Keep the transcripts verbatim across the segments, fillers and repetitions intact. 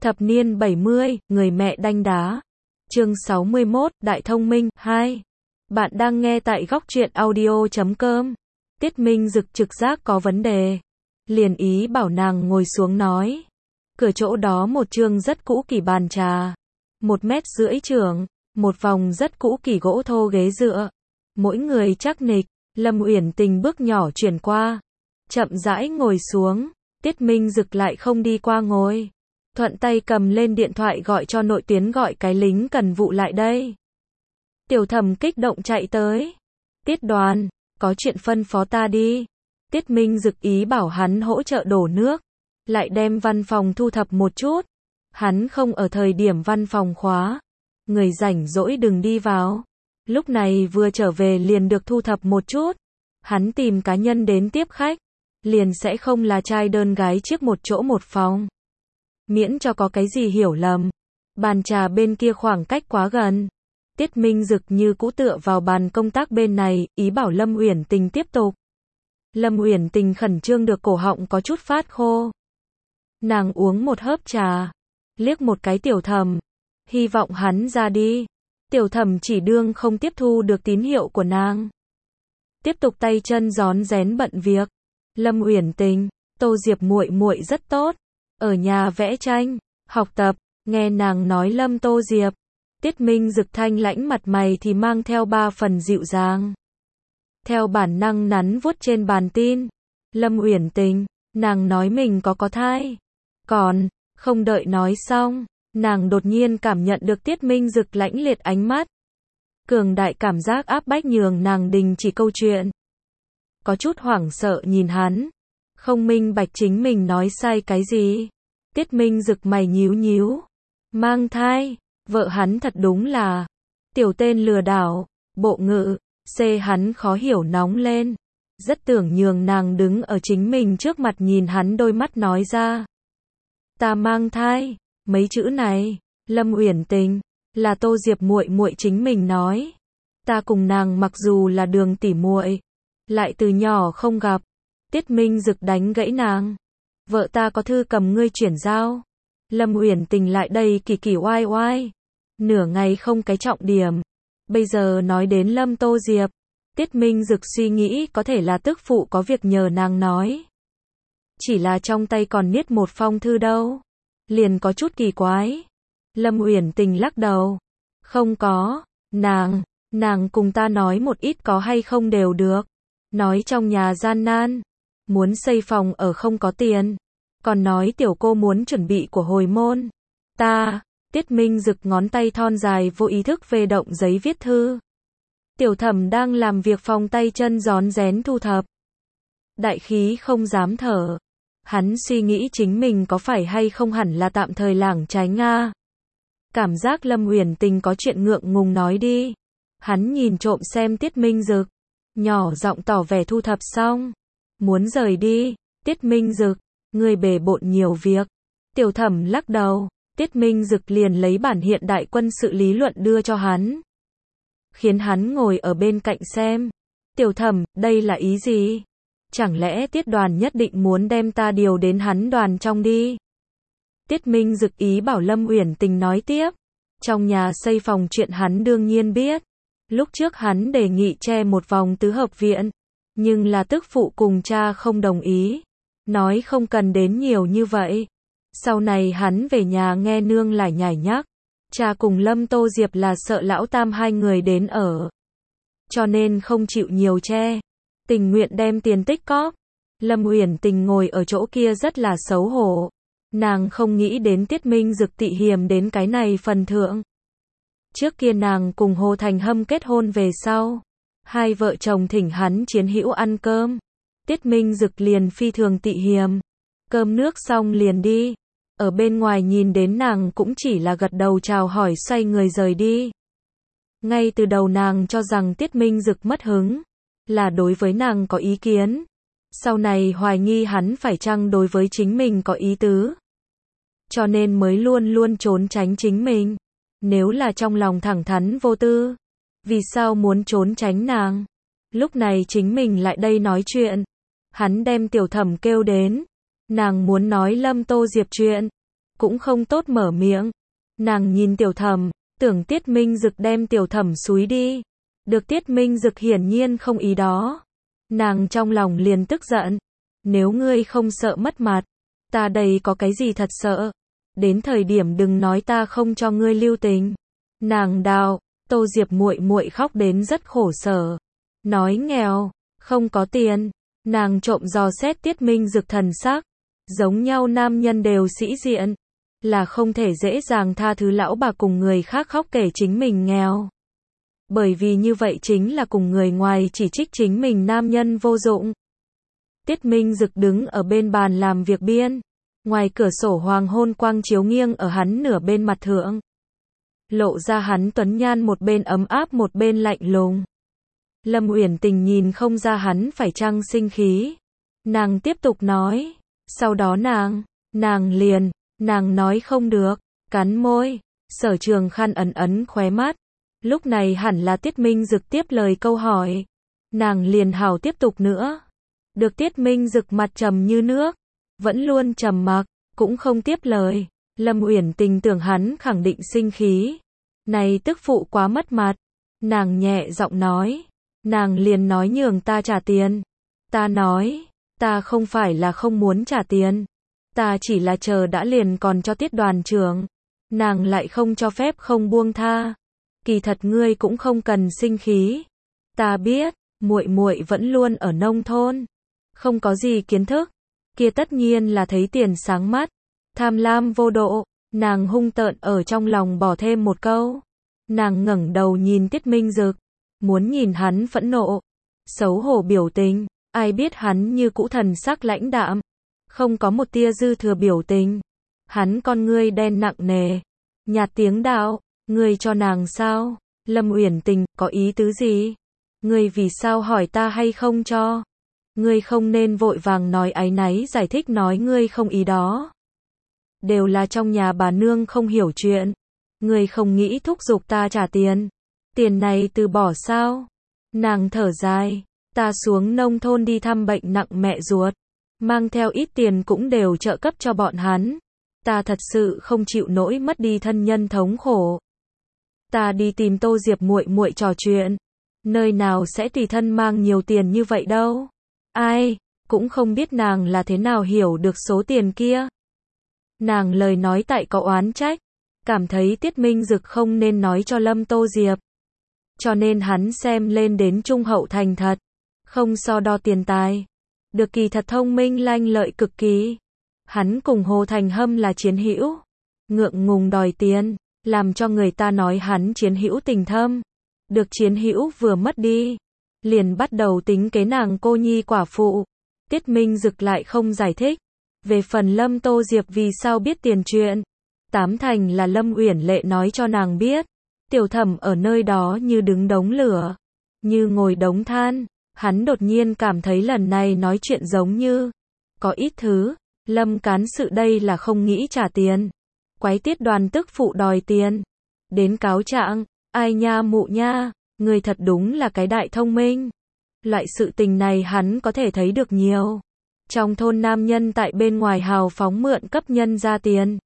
Thập niên bảy mươi, người mẹ đanh đá. Chương sáu mươi mốt, Đại thông minh, hai. Bạn đang nghe tại góc truyện audio chấm com. Tiết Minh Dực trực giác có vấn đề. Liền ý bảo nàng ngồi xuống nói. Cửa chỗ đó một chương rất cũ kỹ bàn trà. Một mét rưỡi trưởng. Một vòng rất cũ kỹ gỗ thô ghế dựa. Mỗi người chắc nịch. Lâm Uyển Tình bước nhỏ chuyển qua. Chậm rãi ngồi xuống. Tiết Minh Dực lại không đi qua ngồi. Thuận tay cầm lên điện thoại gọi cho nội tuyến gọi cái lính cần vụ lại đây. Tiểu Thẩm kích động chạy tới. Tiết Đoàn, có chuyện phân phó ta đi. Tiết Minh Dực ý bảo hắn hỗ trợ đổ nước. Lại đem văn phòng thu thập một chút. Hắn không ở thời điểm văn phòng khóa. Người rảnh rỗi đừng đi vào. Lúc này vừa trở về liền được thu thập một chút. Hắn tìm cá nhân đến tiếp khách. Liền sẽ không là trai đơn gái chiếc một chỗ một phòng. Miễn cho có cái gì hiểu lầm. Bàn trà bên kia khoảng cách quá gần. Tiết Minh Dực như cũ tựa vào bàn công tác bên này, ý bảo Lâm Uyển Tình tiếp tục. Lâm Uyển Tình khẩn trương được cổ họng có chút phát khô. Nàng uống một hớp trà, liếc một cái Tiểu Thẩm, hy vọng hắn ra đi. Tiểu Thẩm chỉ đương không tiếp thu được tín hiệu của nàng. Tiếp tục tay chân rón rén bận việc. Lâm Uyển Tình, Tô Diệp muội muội rất tốt. Ở nhà vẽ tranh, học tập, nghe nàng nói Lâm Tô Diệp. Tiết Minh Dực thanh lãnh mặt mày thì mang theo ba phần dịu dàng. Theo bản năng nắn vuốt trên bàn tin. Lâm Uyển Tình, nàng nói mình có có thai. Còn, không đợi nói xong, nàng đột nhiên cảm nhận được Tiết Minh Dực lãnh liệt ánh mắt. Cường đại cảm giác áp bách nhường nàng đình chỉ câu chuyện. Có chút hoảng sợ nhìn hắn. Không minh bạch chính mình nói sai cái gì. Tiết Minh Dực mày nhíu nhíu. Mang thai, vợ hắn thật đúng là tiểu tên lừa đảo, bộ ngữ, xê hắn khó hiểu nóng lên. Rất tưởng nhường nàng đứng ở chính mình trước mặt nhìn hắn đôi mắt nói ra. Ta mang thai, mấy chữ này, Lâm Uyển Tình, là Tô Diệp muội muội chính mình nói. Ta cùng nàng mặc dù là đường tỉ muội, lại từ nhỏ không gặp. Tiết Minh Dực đánh gãy nàng. Vợ ta có thư cầm ngươi chuyển giao. Lâm Uyển Tình lại đây kỳ kỳ oai oai. Nửa ngày không cái trọng điểm. Bây giờ nói đến Lâm Tô Diệp. Tiết Minh Dực suy nghĩ có thể là tức phụ có việc nhờ nàng nói. Chỉ là trong tay còn niết một phong thư đâu. Liền có chút kỳ quái. Lâm Uyển Tình lắc đầu. Không có, nàng, nàng cùng ta nói một ít có hay không đều được. Nói trong nhà gian nan. Muốn xây phòng ở không có tiền. Còn nói tiểu cô muốn chuẩn bị của hồi môn. Ta, Tiết Minh Dực ngón tay thon dài vô ý thức về động giấy viết thư. Tiểu Thẩm đang làm việc phòng tay chân rón rén thu thập. Đại khí không dám thở. Hắn suy nghĩ chính mình có phải hay không hẳn là tạm thời lảng tránh Nga. Cảm giác Lâm Uyển Tình có chuyện ngượng ngùng nói đi. Hắn nhìn trộm xem Tiết Minh Dực. Nhỏ giọng tỏ vẻ thu thập xong. Muốn rời đi. Tiết Minh Dực, ngươi bề bộn nhiều việc. Tiểu Thẩm lắc đầu. Tiết Minh Dực liền lấy bản hiện đại quân sự lý luận đưa cho hắn. Khiến hắn ngồi ở bên cạnh xem. Tiểu Thẩm, đây là ý gì? Chẳng lẽ Tiết Đoàn nhất định muốn đem ta điều đến hắn đoàn trong đi? Tiết Minh Dực ý bảo Lâm Uyển Tình nói tiếp. Trong nhà xây phòng chuyện hắn đương nhiên biết. Lúc trước hắn đề nghị che một vòng tứ hợp viện. Nhưng là tức phụ cùng cha không đồng ý. Nói không cần đến nhiều như vậy. Sau này hắn về nhà nghe nương lại nhải nhắc. Cha cùng Lâm Tô Diệp là sợ lão tam hai người đến ở. Cho nên không chịu nhiều che. Tình nguyện đem tiền tích cóp. Lâm Uyển Tình ngồi ở chỗ kia rất là xấu hổ. Nàng không nghĩ đến Tiết Minh Dực tị hiềm đến cái này phần thượng. Trước kia nàng cùng Hồ Thành Hâm kết hôn về sau. Hai vợ chồng thỉnh hắn chiến hữu ăn cơm. Tiết Minh Dực liền phi thường tị hiềm. Cơm nước xong liền đi. Ở bên ngoài nhìn đến nàng cũng chỉ là gật đầu chào hỏi xoay người rời đi. Ngay từ đầu nàng cho rằng Tiết Minh Dực mất hứng. Là đối với nàng có ý kiến. Sau này hoài nghi hắn phải chăng đối với chính mình có ý tứ. Cho nên mới luôn luôn trốn tránh chính mình. Nếu là trong lòng thẳng thắn vô tư. Vì sao muốn trốn tránh nàng? Lúc này chính mình lại đây nói chuyện. Hắn đem Tiểu Thẩm kêu đến. Nàng muốn nói Lâm Tô Diệp chuyện. cũng không tốt mở miệng. Nàng nhìn Tiểu Thẩm, tưởng Tiết Minh Dực đem Tiểu Thẩm xúi đi. Được Tiết Minh Dực hiển nhiên không ý đó. Nàng trong lòng liền tức giận. Nếu ngươi không sợ mất mặt, ta đây có cái gì thật sợ. Đến thời điểm đừng nói ta không cho ngươi lưu tình. Nàng đào, Tô Diệp muội muội khóc đến rất khổ sở. Nói nghèo, không có tiền. Nàng trộm dò xét Tiết Minh Dực thần sắc. Giống nhau nam nhân đều sĩ diện. Là không thể dễ dàng tha thứ lão bà cùng người khác khóc kể chính mình nghèo. Bởi vì như vậy chính là cùng người ngoài chỉ trích chính mình nam nhân vô dụng. Tiết Minh Dực đứng ở bên bàn làm việc biên. Ngoài cửa sổ hoàng hôn quang chiếu nghiêng ở hắn nửa bên mặt thượng. Lộ ra hắn tuấn nhan một bên ấm áp một bên lạnh lùng. Lâm Uyển Tình nhìn không ra hắn phải chăng sinh khí. Nàng tiếp tục nói. Sau đó nàng, nàng liền, nàng nói không được, cắn môi. Sở Trường Khăn ấn ấn khóe mắt. Lúc này hẳn là Tiết Minh Dực tiếp lời câu hỏi. Nàng liền hào tiếp tục nữa. Được Tiết Minh Dực mặt trầm như nước. Vẫn luôn trầm mặc, cũng không tiếp lời. Lâm Uyển Tình tưởng hắn khẳng định sinh khí. Này tức phụ quá mất mặt. Nàng nhẹ giọng nói. Nàng liền nói nhường ta trả tiền. Ta nói, ta không phải là không muốn trả tiền. Ta chỉ là chờ đã liền còn cho Tiết đoàn trưởng. Nàng lại không cho phép không buông tha. Kỳ thật ngươi cũng không cần sinh khí. Ta biết, muội muội vẫn luôn ở nông thôn. Không có gì kiến thức. Kia tất nhiên là thấy tiền sáng mắt. Tham lam vô độ. Nàng hung tợn ở trong lòng bỏ thêm một câu. Nàng ngẩng đầu nhìn Tiết Minh Dực. Muốn nhìn hắn phẫn nộ. Xấu hổ biểu tình. Ai biết hắn như cũ thần sắc lãnh đạm. Không có một tia dư thừa biểu tình. Hắn con ngươi đen nặng nề. Nhạt tiếng đạo. Ngươi cho nàng sao? Lâm Uyển Tình, có ý tứ gì? Ngươi vì sao hỏi ta hay không cho? Ngươi không nên vội vàng nói áy náy giải thích nói ngươi không ý đó. Đều là trong nhà bà nương không hiểu chuyện. Ngươi không nghĩ thúc giục ta trả tiền. Tiền này từ bỏ sao? Nàng thở dài. Ta xuống nông thôn đi thăm bệnh nặng mẹ ruột. Mang theo ít tiền cũng đều trợ cấp cho bọn hắn. Ta thật sự không chịu nổi mất đi thân nhân thống khổ. Ta đi tìm Tô Diệp muội muội trò chuyện. Nơi nào sẽ tùy thân mang nhiều tiền như vậy đâu. Ai, cũng không biết nàng là thế nào hiểu được số tiền kia. Nàng lời nói tại có oán trách. Cảm thấy Tiết Minh Dực không nên nói cho Lâm Tô Diệp. Cho nên hắn xem lên đến trung hậu thành thật. Không so đo tiền tài. Được kỳ thật thông minh lanh lợi cực kỳ. Hắn cùng Hồ Thành Hâm là chiến hữu. Ngượng ngùng đòi tiền. Làm cho người ta nói hắn chiến hữu tình thâm. Được chiến hữu vừa mất đi. Liền bắt đầu tính kế nàng cô nhi quả phụ. Tiết Minh Dực lại không giải thích. Về phần Lâm Tô Diệp vì sao biết tiền chuyện. Tám thành là Lâm Uyển Lệ nói cho nàng biết. Tiểu Thẩm ở nơi đó như đứng đống lửa. Như ngồi đống than. Hắn đột nhiên cảm thấy lần này nói chuyện giống như. Có ít thứ. Lâm cán sự đây là không nghĩ trả tiền. Quái Tiết đoàn tức phụ đòi tiền. Đến cáo trạng. Ai nha mụ nha. Người thật đúng là cái đại thông minh. Loại sự tình này hắn có thể thấy được nhiều. Trong thôn nam nhân tại bên ngoài hào phóng mượn cấp nhân ra tiền.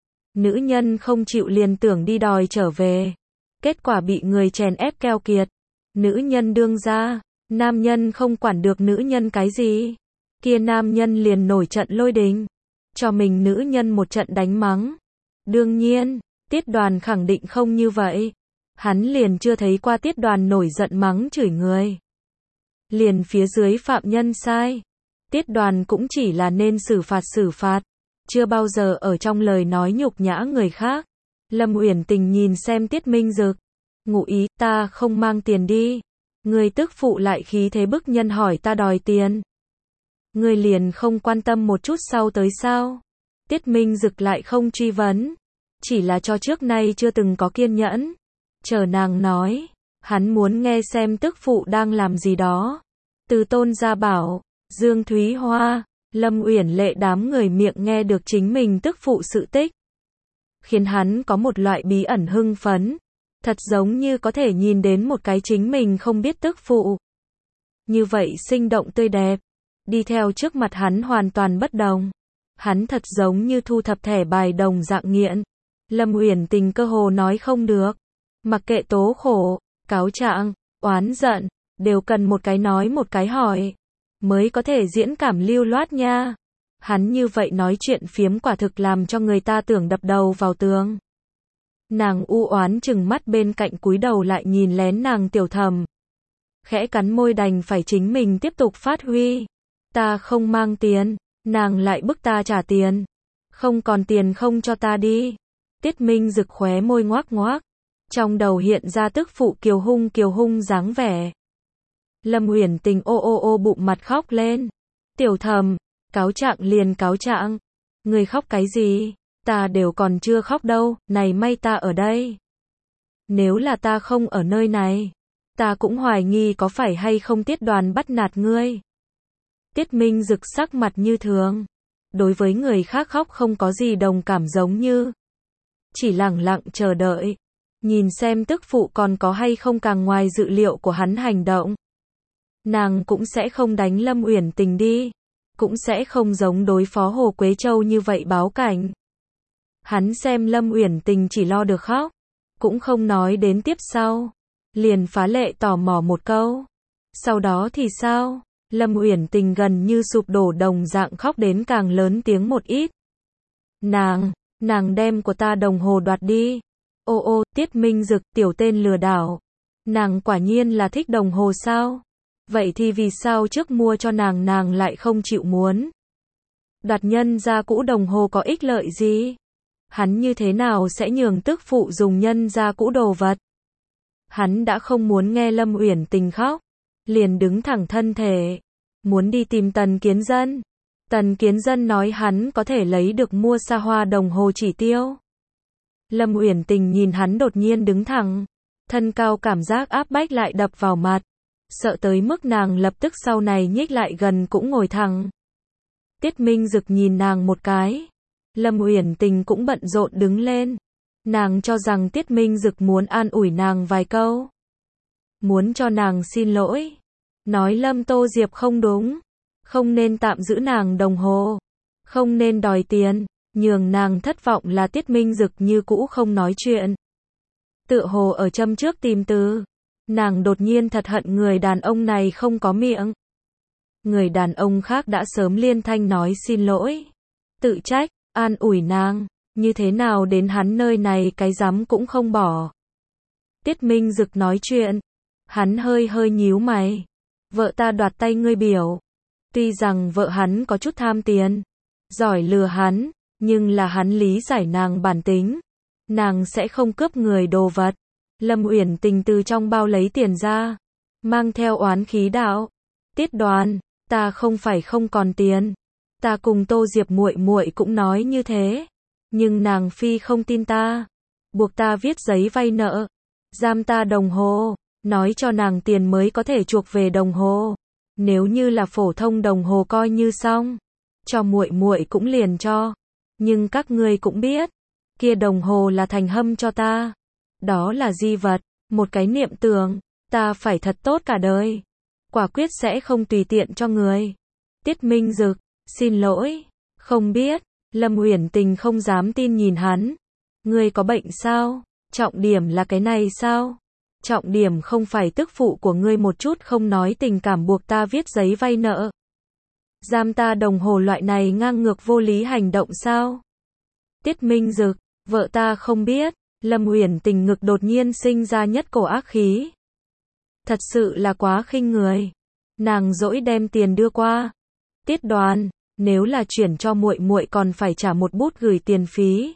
Nữ nhân không chịu liền tưởng đi đòi trở về. Kết quả bị người chèn ép keo kiệt. Nữ nhân đương ra. Nam nhân không quản được nữ nhân cái gì. Kia nam nhân liền nổi trận lôi đình. Cho mình nữ nhân một trận đánh mắng. Đương nhiên, Tiết đoàn khẳng định không như vậy. Hắn liền chưa thấy qua Tiết đoàn nổi giận mắng chửi người. Liền phía dưới phạm nhân sai. Tiết đoàn cũng chỉ là nên xử phạt xử phạt. Chưa bao giờ ở trong lời nói nhục nhã người khác. Lâm Uyển Tình nhìn xem Tiết Minh Dực. Ngụ ý, ta không mang tiền đi. Người tức phụ lại khí thế bức nhân hỏi ta đòi tiền. Người liền không quan tâm một chút sau tới sao. Tiết Minh Dực lại không truy vấn. Chỉ là cho trước nay chưa từng có kiên nhẫn. Chờ nàng nói. Hắn muốn nghe xem tức phụ đang làm gì đó. Từ Tôn Gia Bảo, Dương Thúy Hoa, Lâm Uyển Lệ đám người miệng nghe được chính mình tức phụ sự tích. Khiến hắn có một loại bí ẩn hưng phấn. Thật giống như có thể nhìn đến một cái chính mình không biết tức phụ. Như vậy sinh động tươi đẹp. Đi theo trước mặt hắn hoàn toàn bất đồng. Hắn thật giống như thu thập thẻ bài đồng dạng nghiện. Lâm Uyển Tình cơ hồ nói không được. Mặc kệ tố khổ, cáo trạng, oán giận, đều cần một cái nói một cái hỏi, mới có thể diễn cảm lưu loát nha. Hắn như vậy nói chuyện phiếm quả thực làm cho người ta tưởng đập đầu vào tường. Nàng u oán chừng mắt bên cạnh cúi đầu lại nhìn lén nàng Tiểu Thẩm. Khẽ cắn môi đành phải chính mình tiếp tục phát huy. Ta không mang tiền, nàng lại bức ta trả tiền. Không còn tiền không cho ta đi. Tiết Minh Dực khóe môi ngoác ngoác. Trong đầu hiện ra tức phụ kiều hung kiều hung dáng vẻ. Lâm Uyển Tình ô ô ô bụng mặt khóc lên. Tiểu Thẩm, cáo trạng liền cáo trạng. Người khóc cái gì? Ta đều còn chưa khóc đâu, này may ta ở đây. Nếu là ta không ở nơi này, ta cũng hoài nghi có phải hay không Tiết Đoàn bắt nạt ngươi. Tiết Minh Dực sắc mặt như thường. Đối với người khác khóc không có gì đồng cảm giống như. Chỉ lặng lặng chờ đợi. Nhìn xem tức phụ còn có hay không càng ngoài dự liệu của hắn hành động. Nàng cũng sẽ không đánh Lâm Uyển Tình đi. Cũng sẽ không giống đối phó Hồ Quế Châu như vậy báo cảnh. Hắn xem Lâm Uyển Tình chỉ lo được khóc. Cũng không nói đến tiếp sau. Liền phá lệ tò mò một câu. Sau đó thì sao? Lâm Uyển Tình gần như sụp đổ đồng dạng khóc đến càng lớn tiếng một ít. Nàng, nàng đem của ta đồng hồ đoạt đi. Ô ô, Tiết Minh Dực tiểu tên lừa đảo. Nàng quả nhiên là thích đồng hồ sao? Vậy thì vì sao trước mua cho nàng nàng lại không chịu muốn? Đoạt nhân gia cũ đồng hồ có ích lợi gì? Hắn như thế nào sẽ nhường tức phụ dùng nhân gia cũ đồ vật? Hắn đã không muốn nghe Lâm Uyển Tình khóc. Liền đứng thẳng thân thể. Muốn đi tìm Tần Kiến Dân. Tần Kiến Dân nói hắn có thể lấy được mua xa hoa đồng hồ chỉ tiêu. Lâm Uyển Tình nhìn hắn đột nhiên đứng thẳng. Thân cao cảm giác áp bách lại đập vào mặt. Sợ tới mức nàng lập tức sau này nhích lại gần cũng ngồi thẳng. Tiết Minh Dực nhìn nàng một cái. Lâm Uyển Tình cũng bận rộn đứng lên. Nàng cho rằng Tiết Minh Dực muốn an ủi nàng vài câu. Muốn cho nàng xin lỗi. Nói Lâm Tô Diệp không đúng. Không nên tạm giữ nàng đồng hồ. Không nên đòi tiền. Nhường nàng thất vọng là Tiết Minh Dực như cũ không nói chuyện. Tựa hồ ở châm trước tìm từ. Nàng đột nhiên thật hận người đàn ông này không có miệng. Người đàn ông khác đã sớm liên thanh nói xin lỗi. Tự trách, an ủi nàng. Như thế nào đến hắn nơi này cái dám cũng không bỏ. Tiết Minh Dực nói chuyện. Hắn hơi hơi nhíu mày. Vợ ta đoạt tay ngươi biểu. Tuy rằng vợ hắn có chút tham tiền. Giỏi lừa hắn. Nhưng là hắn lý giải nàng bản tính. Nàng sẽ không cướp người đồ vật. Lâm Uyển Tình từ trong bao lấy tiền ra. Mang theo oán khí đạo. Tiết Đoàn, ta không phải không còn tiền. Ta cùng Tô Diệp muội muội cũng nói như thế. Nhưng nàng phi không tin ta. Buộc ta viết giấy vay nợ. Giam ta đồng hồ. Nói cho nàng tiền mới có thể chuộc về đồng hồ. Nếu như là phổ thông đồng hồ coi như xong. Cho muội muội cũng liền cho. Nhưng các ngươi cũng biết. Kia đồng hồ là thành hâm cho ta. Đó là di vật. Một cái niệm tưởng. Ta phải thật tốt cả đời. Quả quyết sẽ không tùy tiện cho người. Tiết Minh Dực. Xin lỗi. Không biết. Lâm Uyển Tình không dám tin nhìn hắn. Ngươi có bệnh sao? Trọng điểm là cái này sao? Trọng điểm không phải tức phụ của ngươi một chút không nói tình cảm buộc ta viết giấy vay nợ. Giam ta đồng hồ loại này ngang ngược vô lý hành động sao? Tiết Minh Dực, vợ ta không biết. Lâm Uyển Tình ngực đột nhiên sinh ra nhất cổ ác khí. Thật sự là quá khinh người. Nàng dỗi đem tiền đưa qua. Tiết Đoàn, nếu là chuyển cho muội muội còn phải trả một bút gửi tiền phí.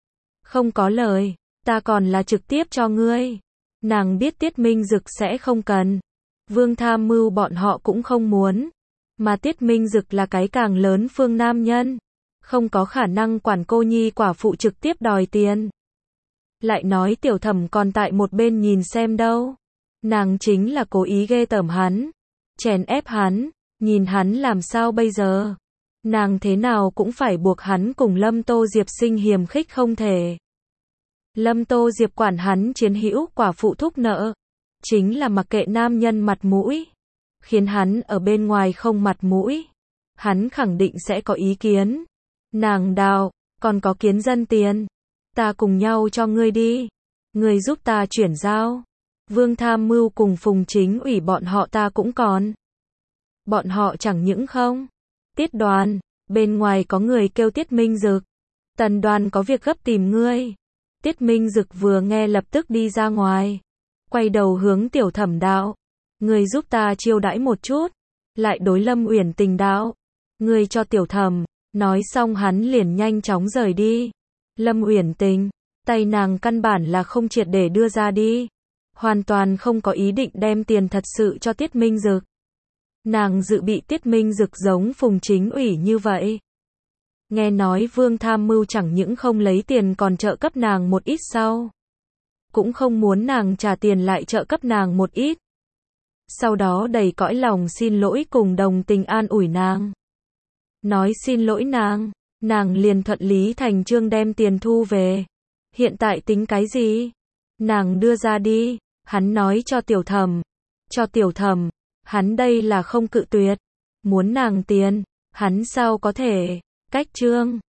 Không có lời, ta còn là trực tiếp cho ngươi. Nàng biết Tiết Minh Dực sẽ không cần. Vương Tham Mưu bọn họ cũng không muốn. Mà Tiết Minh Dực là cái càng lớn phương nam nhân. Không có khả năng quản cô nhi quả phụ trực tiếp đòi tiền. Lại nói Tiểu Thẩm còn tại một bên nhìn xem đâu. Nàng chính là cố ý ghê tởm hắn. Chèn ép hắn. Nhìn hắn làm sao bây giờ. Nàng thế nào cũng phải buộc hắn cùng Lâm Tô Diệp sinh hiềm khích không thể. Lâm Tô Diệp quản hắn chiến hữu quả phụ thúc nợ. Chính là mặc kệ nam nhân mặt mũi. Khiến hắn ở bên ngoài không mặt mũi. Hắn khẳng định sẽ có ý kiến. Nàng đạo, còn có kiến dân tiền. Ta cùng nhau cho ngươi đi. Ngươi giúp ta chuyển giao. Vương Tham Mưu cùng Phùng Chính ủy bọn họ ta cũng còn. Bọn họ chẳng những không. Tiết Đoàn, bên ngoài có người kêu Tiết Minh Dực. Tần Đoàn có việc gấp tìm ngươi. Tiết Minh Dực vừa nghe lập tức đi ra ngoài. Quay đầu hướng Tiểu Thẩm đạo. Ngươi giúp ta chiêu đãi một chút. Lại đối Lâm Uyển Tình đạo. Ngươi cho Tiểu Thẩm. Nói xong hắn liền nhanh chóng rời đi. Lâm Uyển Tình, tay nàng căn bản là không triệt để đưa ra đi. Hoàn toàn không có ý định đem tiền thật sự cho Tiết Minh Dực. Nàng dự bị Tiết Minh Dực giống Phùng Chính ủy như vậy. Nghe nói Vương Tham Mưu chẳng những không lấy tiền còn trợ cấp nàng một ít sau. Cũng không muốn nàng trả tiền lại trợ cấp nàng một ít. Sau đó đầy cõi lòng xin lỗi cùng đồng tình an ủi nàng. Nói xin lỗi nàng, nàng liền thuận lý thành chương đem tiền thu về. Hiện tại tính cái gì? Nàng đưa ra đi, hắn nói cho Tiểu Thẩm. Cho Tiểu Thẩm, hắn đây là không cự tuyệt. Muốn nàng tiền, hắn sao có thể, cách chương.